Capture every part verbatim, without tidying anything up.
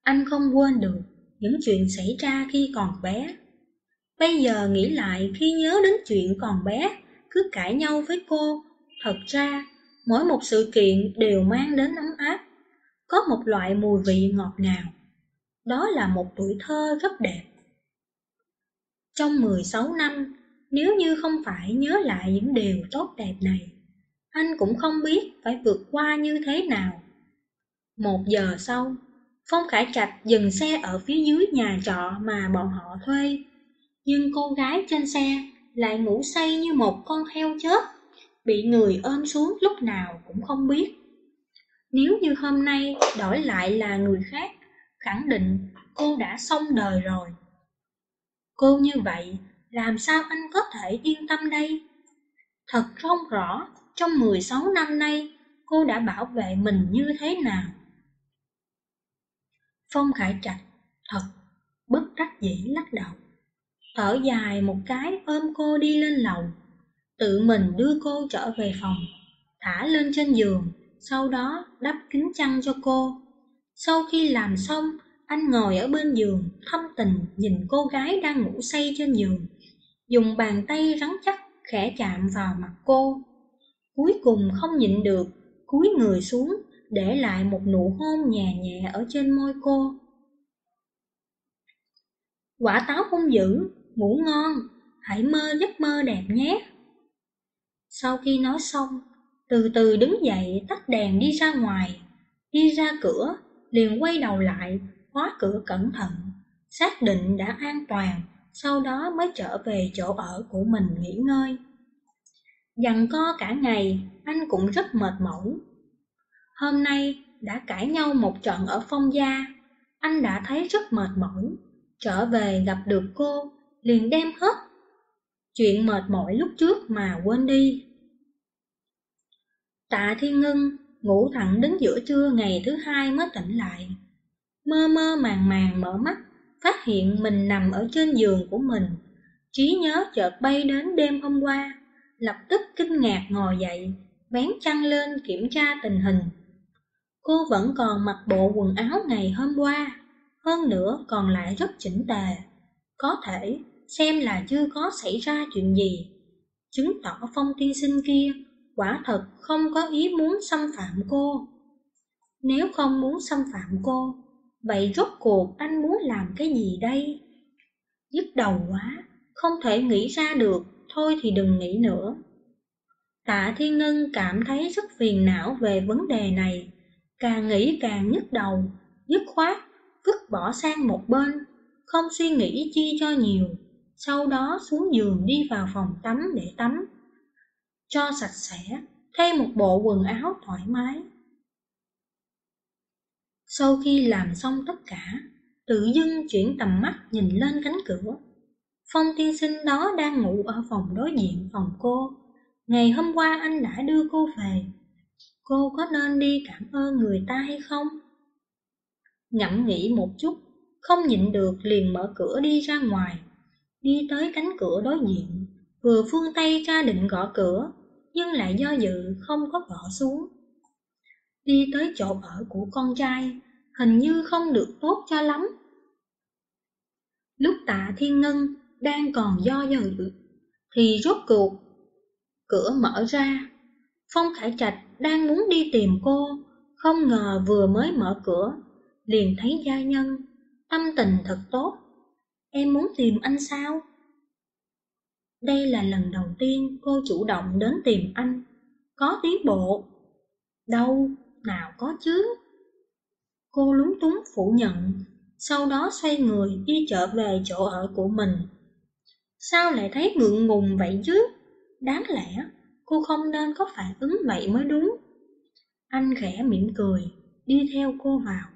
Anh không quên được những chuyện xảy ra khi còn bé. Bây giờ nghĩ lại, khi nhớ đến chuyện còn bé cứ cãi nhau với cô, thật ra mỗi một sự kiện đều mang đến ấm áp, có một loại mùi vị ngọt ngào. Đó là một tuổi thơ rất đẹp. Trong mười sáu năm, nếu như không phải nhớ lại những điều tốt đẹp này, anh cũng không biết phải vượt qua như thế nào. Một giờ sau, Phong Khải Trạch dừng xe ở phía dưới nhà trọ mà bọn họ thuê. Nhưng cô gái trên xe lại ngủ say như một con heo chết, bị người ôm xuống lúc nào cũng không biết. Nếu như hôm nay đổi lại là người khác, khẳng định cô đã xong đời rồi. Cô như vậy, làm sao anh có thể yên tâm đây? Thật không rõ, trong mười sáu năm nay, cô đã bảo vệ mình như thế nào. Phong Khải Trạch thật bất đắc dĩ lắc đầu, thở dài một cái ôm cô đi lên lầu, tự mình đưa cô trở về phòng, thả lên trên giường, sau đó đắp kín chăn cho cô. Sau khi làm xong, anh ngồi ở bên giường, thâm tình nhìn cô gái đang ngủ say trên giường, dùng bàn tay rắn chắc khẽ chạm vào mặt cô. Cuối cùng không nhịn được, cúi người xuống, để lại một nụ hôn nhẹ nhẹ ở trên môi cô. Quả táo hung dữ, ngủ ngon, hãy mơ giấc mơ đẹp nhé. Sau khi nói xong, từ từ đứng dậy tắt đèn đi ra ngoài. Đi ra cửa, liền quay đầu lại, khóa cửa cẩn thận, xác định đã an toàn, sau đó mới trở về chỗ ở của mình nghỉ ngơi. Giằng co cả ngày, anh cũng rất mệt mỏi. Hôm nay đã cãi nhau một trận ở Phong gia, anh đã thấy rất mệt mỏi. Trở về gặp được cô, liền đem hết chuyện mệt mỏi lúc trước mà quên đi. Tạ Thiên Ngân ngủ thẳng đến giữa trưa ngày thứ hai mới tỉnh lại. Mơ mơ màng màng mở mắt, phát hiện mình nằm ở trên giường của mình. Trí nhớ chợt bay đến đêm hôm qua, lập tức kinh ngạc ngồi dậy, vén chăn lên kiểm tra tình hình. Cô vẫn còn mặc bộ quần áo ngày hôm qua, hơn nữa còn lại rất chỉnh tề. Có thể xem là chưa có xảy ra chuyện gì, chứng tỏ Phong tiên sinh kia quả thật không có ý muốn xâm phạm cô. Nếu không muốn xâm phạm cô, vậy rốt cuộc anh muốn làm cái gì đây? Nhức đầu quá, không thể nghĩ ra được, thôi thì đừng nghĩ nữa. Tạ Thiên Ngân cảm thấy rất phiền não về vấn đề này, càng nghĩ càng nhức đầu, dứt khoát vứt bỏ sang một bên, không suy nghĩ chi cho nhiều, sau đó xuống giường đi vào phòng tắm để tắm, cho sạch sẽ, thay một bộ quần áo thoải mái. Sau khi làm xong tất cả, tự dưng chuyển tầm mắt nhìn lên cánh cửa. Phong tiên sinh đó đang ngủ ở phòng đối diện phòng cô. Ngày hôm qua anh đã đưa cô về. Cô có nên đi cảm ơn người ta hay không? Ngẫm nghĩ một chút, không nhịn được liền mở cửa đi ra ngoài. Đi tới cánh cửa đối diện, vừa vươn tay ra định gõ cửa, nhưng lại do dự không có gõ xuống. Đi tới chỗ ở của con trai, hình như không được tốt cho lắm. Lúc Tạ Thiên Ngân đang còn do dự, thì rốt cuộc cửa mở ra. Phong Khải Trạch đang muốn đi tìm cô, không ngờ vừa mới mở cửa, liền thấy gia nhân, tâm tình thật tốt. Em muốn tìm anh sao? Đây là lần đầu tiên cô chủ động đến tìm anh, có tiến bộ. Đâu, nào có chứ. Cô lúng túng phủ nhận, sau đó xoay người đi trở về chỗ ở của mình. Sao lại thấy ngượng ngùng vậy chứ? Đáng lẽ cô không nên có phản ứng vậy mới đúng. Anh khẽ mỉm cười, đi theo cô vào.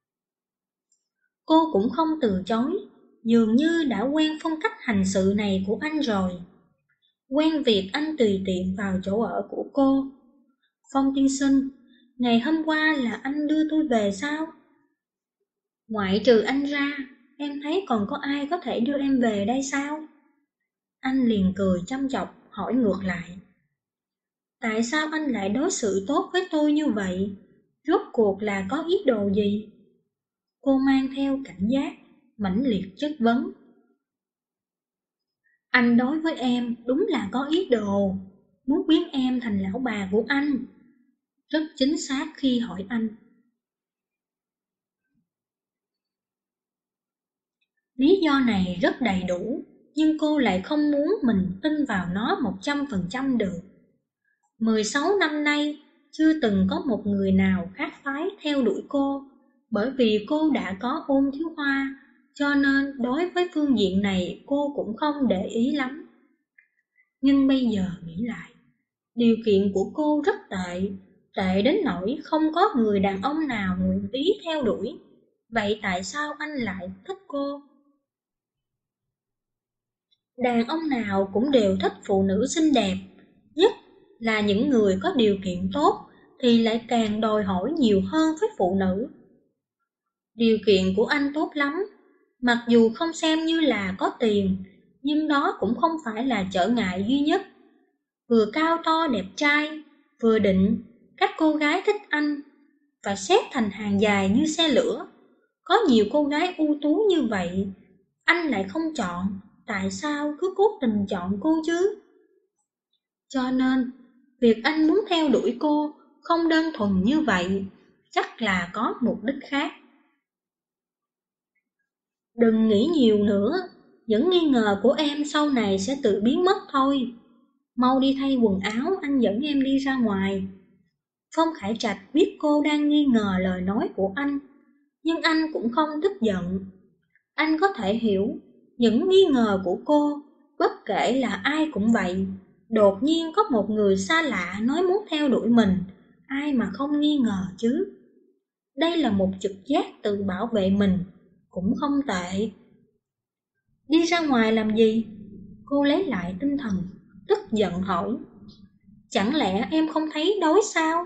Cô cũng không từ chối, dường như đã quen phong cách hành sự này của anh rồi. Quen việc anh tùy tiện vào chỗ ở của cô. Phong tiên sinh, ngày hôm qua là anh đưa tôi về sao? Ngoại trừ anh ra, em thấy còn có ai có thể đưa em về đây sao? Anh liền cười chăm chọc, hỏi ngược lại. Tại sao anh lại đối xử tốt với tôi như vậy? Rốt cuộc là có ý đồ gì? Cô mang theo cảnh giác, mãnh liệt chất vấn. Anh đối với em đúng là có ý đồ, muốn biến em thành lão bà của anh. Rất chính xác khi hỏi anh. Lý do này rất đầy đủ, nhưng cô lại không muốn mình tin vào nó một trăm phần trăm được. mười sáu năm nay, chưa từng có một người nào khác phái theo đuổi cô, bởi vì cô đã có Ôn Thiếu Hoa, cho nên đối với phương diện này cô cũng không để ý lắm. Nhưng bây giờ nghĩ lại, điều kiện của cô rất tệ, tệ đến nỗi không có người đàn ông nào nguyện ý theo đuổi. Vậy tại sao anh lại thích cô? Đàn ông nào cũng đều thích phụ nữ xinh đẹp, nhất là những người có điều kiện tốt thì lại càng đòi hỏi nhiều hơn với phụ nữ. Điều kiện của anh tốt lắm, mặc dù không xem như là có tiền, nhưng đó cũng không phải là trở ngại duy nhất. Vừa cao to đẹp trai, vừa định, các cô gái thích anh, và xếp thành hàng dài như xe lửa. Có nhiều cô gái ưu tú như vậy, anh lại không chọn, tại sao cứ cố tình chọn cô chứ? Cho nên, việc anh muốn theo đuổi cô không đơn thuần như vậy, chắc là có mục đích khác. Đừng nghĩ nhiều nữa, những nghi ngờ của em sau này sẽ tự biến mất thôi. Mau đi thay quần áo, anh dẫn em đi ra ngoài. Phong Khải Trạch biết cô đang nghi ngờ lời nói của anh, nhưng anh cũng không tức giận. Anh có thể hiểu những nghi ngờ của cô, bất kể là ai cũng vậy. Đột nhiên có một người xa lạ nói muốn theo đuổi mình, ai mà không nghi ngờ chứ. Đây là một trực giác tự bảo vệ mình, cũng không tệ. Đi ra ngoài làm gì? Cô lấy lại tinh thần, tức giận hỏi. Chẳng lẽ em không thấy đói sao?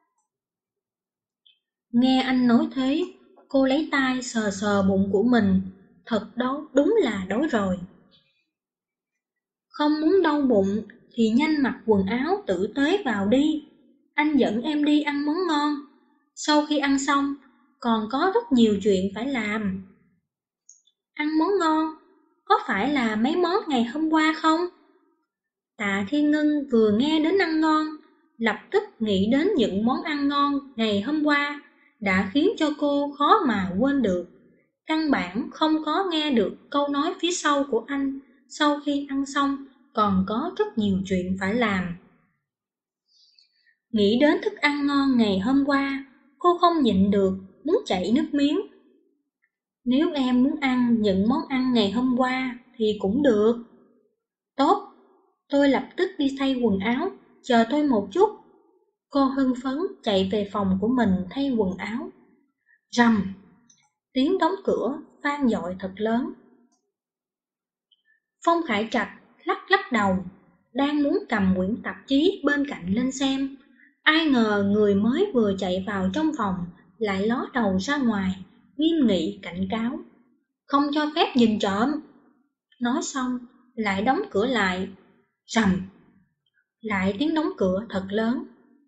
Nghe anh nói thế, cô lấy tay sờ sờ bụng của mình. Thật đó, đúng là đói rồi. Không muốn đau bụng thì nhanh mặc quần áo tử tế vào đi. Anh dẫn em đi ăn món ngon. Sau khi ăn xong, còn có rất nhiều chuyện phải làm. Ăn món ngon, có phải là mấy món ngày hôm qua không? Tạ Thiên Ngân vừa nghe đến ăn ngon, lập tức nghĩ đến những món ăn ngon ngày hôm qua đã khiến cho cô khó mà quên được. Căn bản không có nghe được câu nói phía sau của anh, sau khi ăn xong còn có rất nhiều chuyện phải làm. Nghĩ đến thức ăn ngon ngày hôm qua, cô không nhịn được, muốn chảy nước miếng. Nếu em muốn ăn những món ăn ngày hôm qua thì cũng được. Tốt, tôi lập tức đi thay quần áo, chờ tôi một chút. Cô hưng phấn chạy về phòng của mình thay quần áo. Rầm, tiếng đóng cửa vang dội thật lớn. Phong Khải Trạch lắc lắc đầu, đang muốn cầm quyển tạp chí bên cạnh lên xem. Ai ngờ người mới vừa chạy vào trong phòng lại ló đầu ra ngoài, nghiêm nghị cảnh cáo. Không cho phép nhìn trộm. Nói xong, lại đóng cửa lại. Rầm, lại tiếng đóng cửa thật lớn.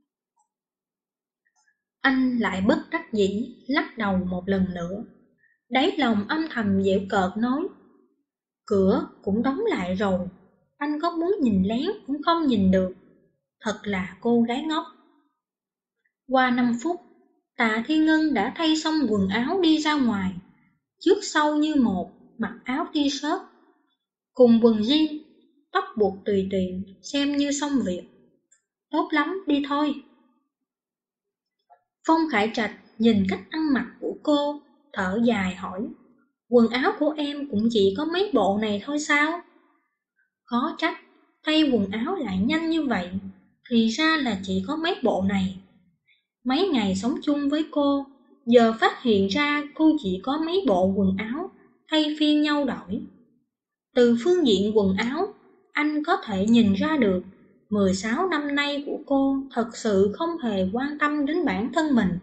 Anh lại bất đắc dĩ lắc đầu một lần nữa. Đáy lòng âm thầm giễu cợt nói, cửa cũng đóng lại rồi, anh có muốn nhìn lén cũng không nhìn được. Thật là cô gái ngốc. Qua năm phút, Tạ Thiên Ngân đã thay xong quần áo đi ra ngoài, trước sau như một, mặc áo t-shirt cùng quần jean, tóc buộc tùy tiện, xem như xong việc. Tốt lắm, đi thôi. Phong Khải Trạch nhìn cách ăn mặc của cô, thở dài hỏi, quần áo của em cũng chỉ có mấy bộ này thôi sao? Khó trách, thay quần áo lại nhanh như vậy, thì ra là chỉ có mấy bộ này. Mấy ngày sống chung với cô, giờ phát hiện ra cô chỉ có mấy bộ quần áo, thay phiên nhau đổi. Từ phương diện quần áo, anh có thể nhìn ra được mười sáu năm nay của cô thật sự không hề quan tâm đến bản thân mình.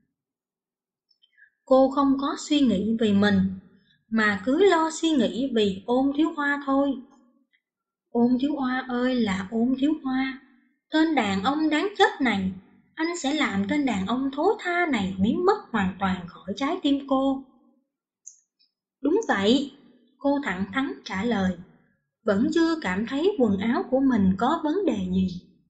Cô không có suy nghĩ vì mình, mà cứ lo suy nghĩ vì Ôn Thiếu Hoa thôi. Ôn Thiếu Hoa ơi là Ôn Thiếu Hoa, tên đàn ông đáng chết này, anh sẽ làm tên đàn ông thối tha này biến mất hoàn toàn khỏi trái tim cô. Đúng vậy, cô thẳng thắn trả lời, vẫn chưa cảm thấy quần áo của mình có vấn đề gì.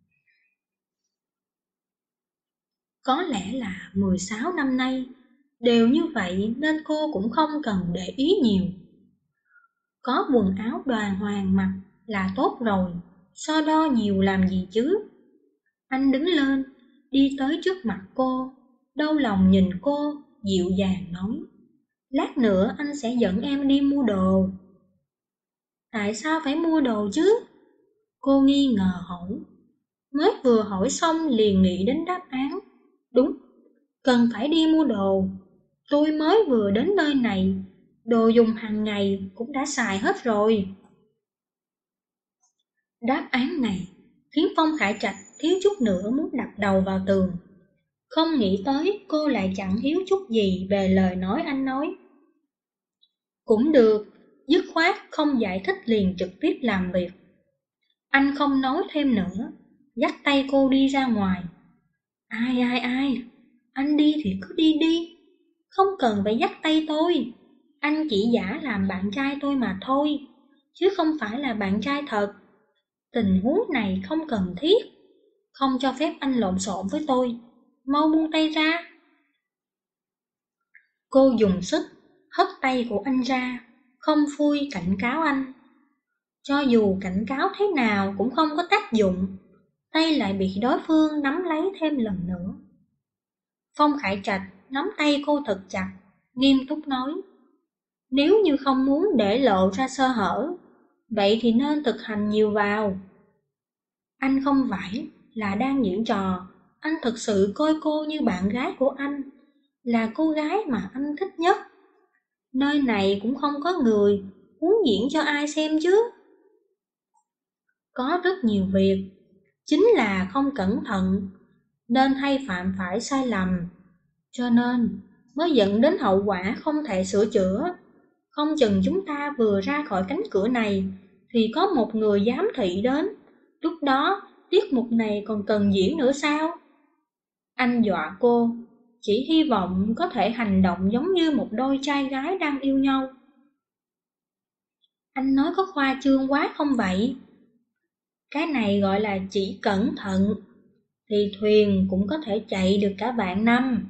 Có lẽ là mười sáu năm nay đều như vậy nên cô cũng không cần để ý nhiều. Có quần áo đoàn hoàng mặc là tốt rồi, so đo nhiều làm gì chứ. Anh đứng lên, đi tới trước mặt cô, đau lòng nhìn cô, dịu dàng nói, lát nữa anh sẽ dẫn em đi mua đồ. Tại sao phải mua đồ chứ? Cô nghi ngờ hỏi. Mới vừa hỏi xong liền nghĩ đến đáp án. Đúng, cần phải đi mua đồ. Tôi mới vừa đến nơi này, đồ dùng hàng ngày cũng đã xài hết rồi. Đáp án này khiến Phong Khải Trạch thiếu chút nữa muốn đập đầu vào tường. Không nghĩ tới cô lại chẳng thiếu chút gì về lời nói anh nói. Cũng được, dứt khoát không giải thích liền trực tiếp làm việc. Anh không nói thêm nữa, dắt tay cô đi ra ngoài. Ai ai ai, anh đi thì cứ đi đi, không cần phải dắt tay tôi. Anh chỉ giả làm bạn trai tôi mà thôi, chứ không phải là bạn trai thật. Tình huống này không cần thiết, không cho phép anh lộn xộn với tôi. Mau buông tay ra. Cô dùng sức hất tay của anh ra, không phui cảnh cáo anh. Cho dù cảnh cáo thế nào cũng không có tác dụng, tay lại bị đối phương nắm lấy thêm lần nữa. Phong Khải Trạch nắm tay cô thật chặt, nghiêm túc nói, nếu như không muốn để lộ ra sơ hở, vậy thì nên thực hành nhiều vào. Anh không phải là đang diễn trò, anh thực sự coi cô như bạn gái của anh, là cô gái mà anh thích nhất. Nơi này cũng không có người, muốn diễn cho ai xem chứ. Có rất nhiều việc, chính là không cẩn thận, nên hay phạm phải sai lầm, cho nên mới dẫn đến hậu quả không thể sửa chữa. Không chừng chúng ta vừa ra khỏi cánh cửa này, thì có một người giám thị đến, lúc đó tiết mục này còn cần diễn nữa sao? Anh dọa cô, chỉ hy vọng có thể hành động giống như một đôi trai gái đang yêu nhau. Anh nói có khoa trương quá không vậy? Cái này gọi là chỉ cẩn thận, thì thuyền cũng có thể chạy được cả vạn năm.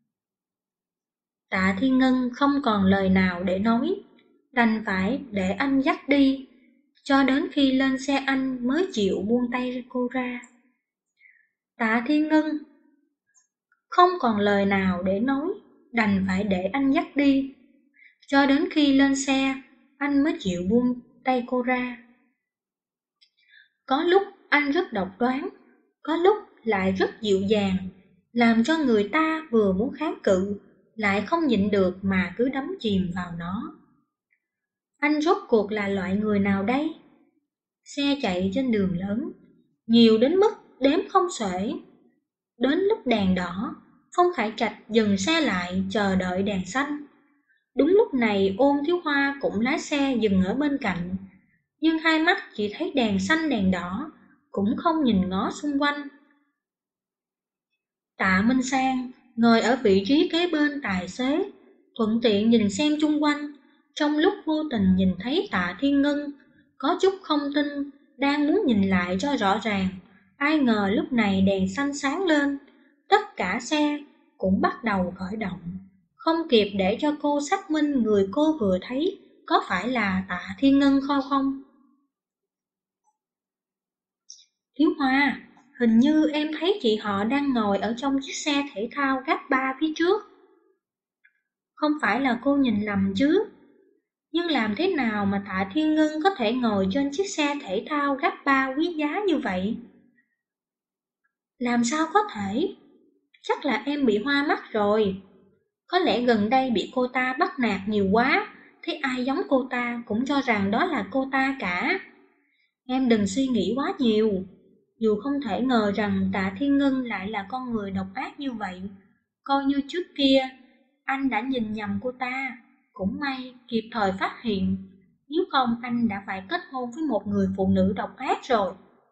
Tạ Thiên Ngân không còn lời nào để nói, đành phải để anh dắt đi, cho đến khi lên xe anh mới chịu buông tay cô ra. Tạ Thiên Ngân không còn lời nào để nói, đành phải để anh dắt đi, cho đến khi lên xe anh mới chịu buông tay cô ra. Có lúc anh rất độc đoán, có lúc lại rất dịu dàng, làm cho người ta vừa muốn kháng cự, lại không nhịn được mà cứ đắm chìm vào nó. Anh rốt cuộc là loại người nào đây? Xe chạy trên đường lớn, nhiều đến mức đếm không xuể. Đến lúc đèn đỏ, Phong Khải Trạch dừng xe lại chờ đợi đèn xanh. Đúng lúc này Ôn Thiếu Hoa cũng lái xe dừng ở bên cạnh, nhưng hai mắt chỉ thấy đèn xanh đèn đỏ, cũng không nhìn ngó xung quanh. Tạ Minh Sang ngồi ở vị trí kế bên tài xế, thuận tiện nhìn xem chung quanh, trong lúc vô tình nhìn thấy Tạ Thiên Ngân, có chút không tin, đang muốn nhìn lại cho rõ ràng. Ai ngờ lúc này đèn xanh sáng lên, tất cả xe cũng bắt đầu khởi động, không kịp để cho cô xác minh người cô vừa thấy có phải là Tạ Thiên Ngân không không. Thiếu Hoa, hình như em thấy chị họ đang ngồi ở trong chiếc xe thể thao gác ba phía trước. Không phải là cô nhìn lầm chứ? Nhưng làm thế nào mà Tạ Thiên Ngân có thể ngồi trên chiếc xe thể thao gác ba quý giá như vậy? Làm sao có thể? Chắc là em bị hoa mắt rồi. Có lẽ gần đây bị cô ta bắt nạt nhiều quá, thấy ai giống cô ta cũng cho rằng đó là cô ta cả. Em đừng suy nghĩ quá nhiều. Dù không thể ngờ rằng Tạ Thiên Ngân lại là con người độc ác như vậy, coi như trước kia anh đã nhìn nhầm cô ta, cũng may kịp thời phát hiện, nếu không anh đã phải kết hôn với một người phụ nữ độc ác rồi.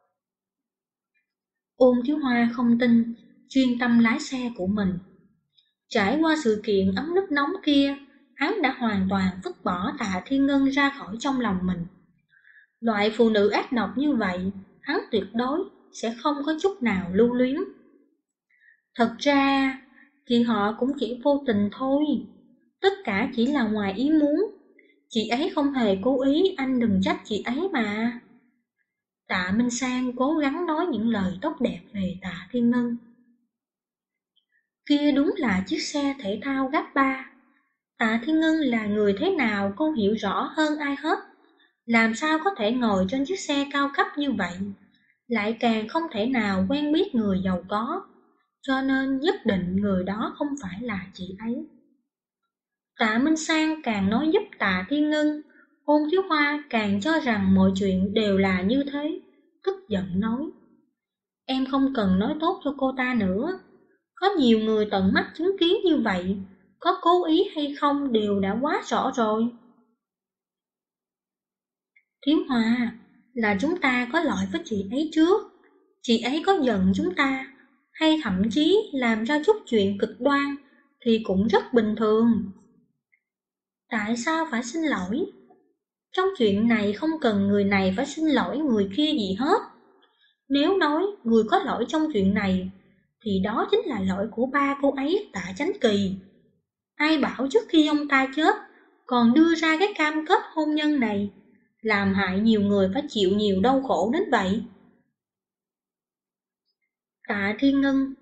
Ôn Thiếu Hoa không tin, chuyên tâm lái xe của mình. Trải qua sự kiện ấm nước nóng kia, hắn đã hoàn toàn vứt bỏ Tạ Thiên Ngân ra khỏi trong lòng mình. Loại phụ nữ ác độc như vậy, hắn tuyệt đối sẽ không có chút nào lưu luyến. Thật ra, chị họ cũng chỉ vô tình thôi, tất cả chỉ là ngoài ý muốn. Chị ấy không hề cố ý, anh đừng trách chị ấy mà. Tạ Minh Sang cố gắng nói những lời tốt đẹp về Tạ Thiên Ngân. Kia đúng là chiếc xe thể thao gấp ba. Tạ Thiên Ngân là người thế nào cô hiểu rõ hơn ai hết. Làm sao có thể ngồi trên chiếc xe cao cấp như vậy, lại càng không thể nào quen biết người giàu có, cho nên nhất định người đó không phải là chị ấy. Tạ Minh Sang càng nói giúp Tạ Thiên Ngân, Ôn Thiếu Hoa càng cho rằng mọi chuyện đều là như thế, tức giận nói: Em không cần nói tốt cho cô ta nữa, có nhiều người tận mắt chứng kiến như vậy, có cố ý hay không đều đã quá rõ rồi. Thiếu Hoa, là chúng ta có lỗi với chị ấy trước, chị ấy có giận chúng ta, hay thậm chí làm ra chút chuyện cực đoan thì cũng rất bình thường. Tại sao phải xin lỗi? Trong chuyện này không cần người này phải xin lỗi người kia gì hết. Nếu nói người có lỗi trong chuyện này, thì đó chính là lỗi của ba cô ấy Tạ Chánh Kỳ. Ai bảo trước khi ông ta chết còn đưa ra cái cam kết hôn nhân này, làm hại nhiều người phải chịu nhiều đau khổ đến vậy. Tạ Thiên Ngân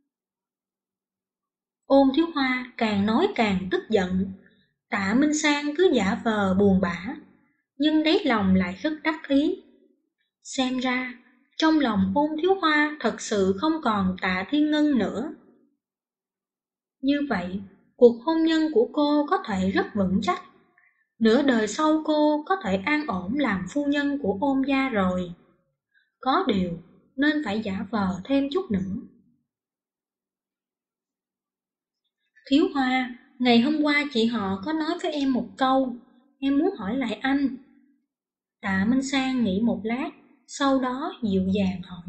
Ôn Thiếu Hoa càng nói càng tức giận. Tạ Minh Sang cứ giả vờ buồn bã, nhưng đáy lòng lại rất đắc ý. Xem ra trong lòng Ôn Thiếu Hoa thật sự không còn Tạ Thiên Ngân nữa. Như vậy, cuộc hôn nhân của cô có thể rất vững chắc. Nửa đời sau cô có thể an ổn làm phu nhân của Ôn gia rồi. Có điều nên phải giả vờ thêm chút nữa. Thiếu Hoa, ngày hôm qua chị họ có nói với em một câu, em muốn hỏi lại anh. Tạ Minh Sang nghĩ một lát, sau đó dịu dàng hỏi.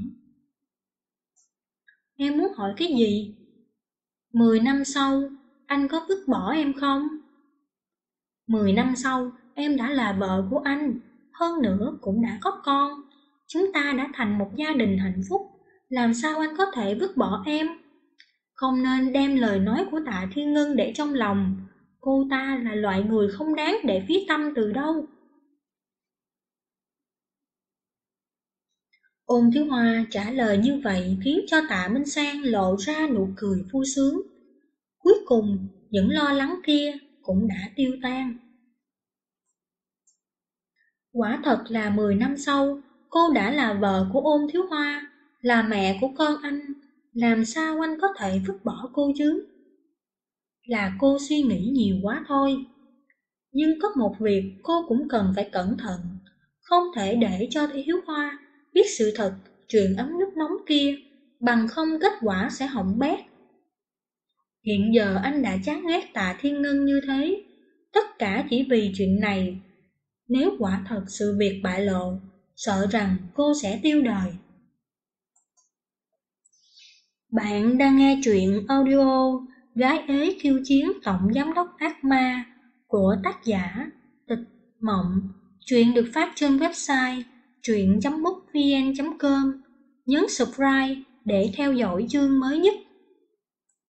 Em muốn hỏi cái gì? Mười năm sau, anh có vứt bỏ em không? Mười năm sau, em đã là vợ của anh, hơn nữa cũng đã có con. Chúng ta đã thành một gia đình hạnh phúc, làm sao anh có thể vứt bỏ em? Không nên đem lời nói của Tạ Thiên Ngân để trong lòng, cô ta là loại người không đáng để phí tâm từ đâu. Ôn Thiếu Hoa trả lời như vậy khiến cho Tạ Minh Sang lộ ra nụ cười vui sướng. Cuối cùng, những lo lắng kia cũng đã tiêu tan. Quả thật là mười năm sau, cô đã là vợ của Ôn Thiếu Hoa, là mẹ của con anh, làm sao anh có thể vứt bỏ cô chứ? Là cô suy nghĩ nhiều quá thôi. Nhưng có một việc cô cũng cần phải cẩn thận, không thể để cho Thiếu Hoa biết sự thật chuyện ấm nước nóng kia, bằng không kết quả sẽ hỏng bét. Hiện giờ anh đã chán ghét Tạ Thiên Ngân như thế, tất cả chỉ vì chuyện này. Nếu quả thật sự việc bại lộ, sợ rằng cô sẽ tiêu đời. Bạn đang nghe truyện audio Gái ế khiêu chiến tổng giám đốc ác ma của tác giả Tịch Mộng. Truyện được phát trên website truyện chấm mútvn chấm com. Nhấn subscribe để theo dõi chương mới nhất.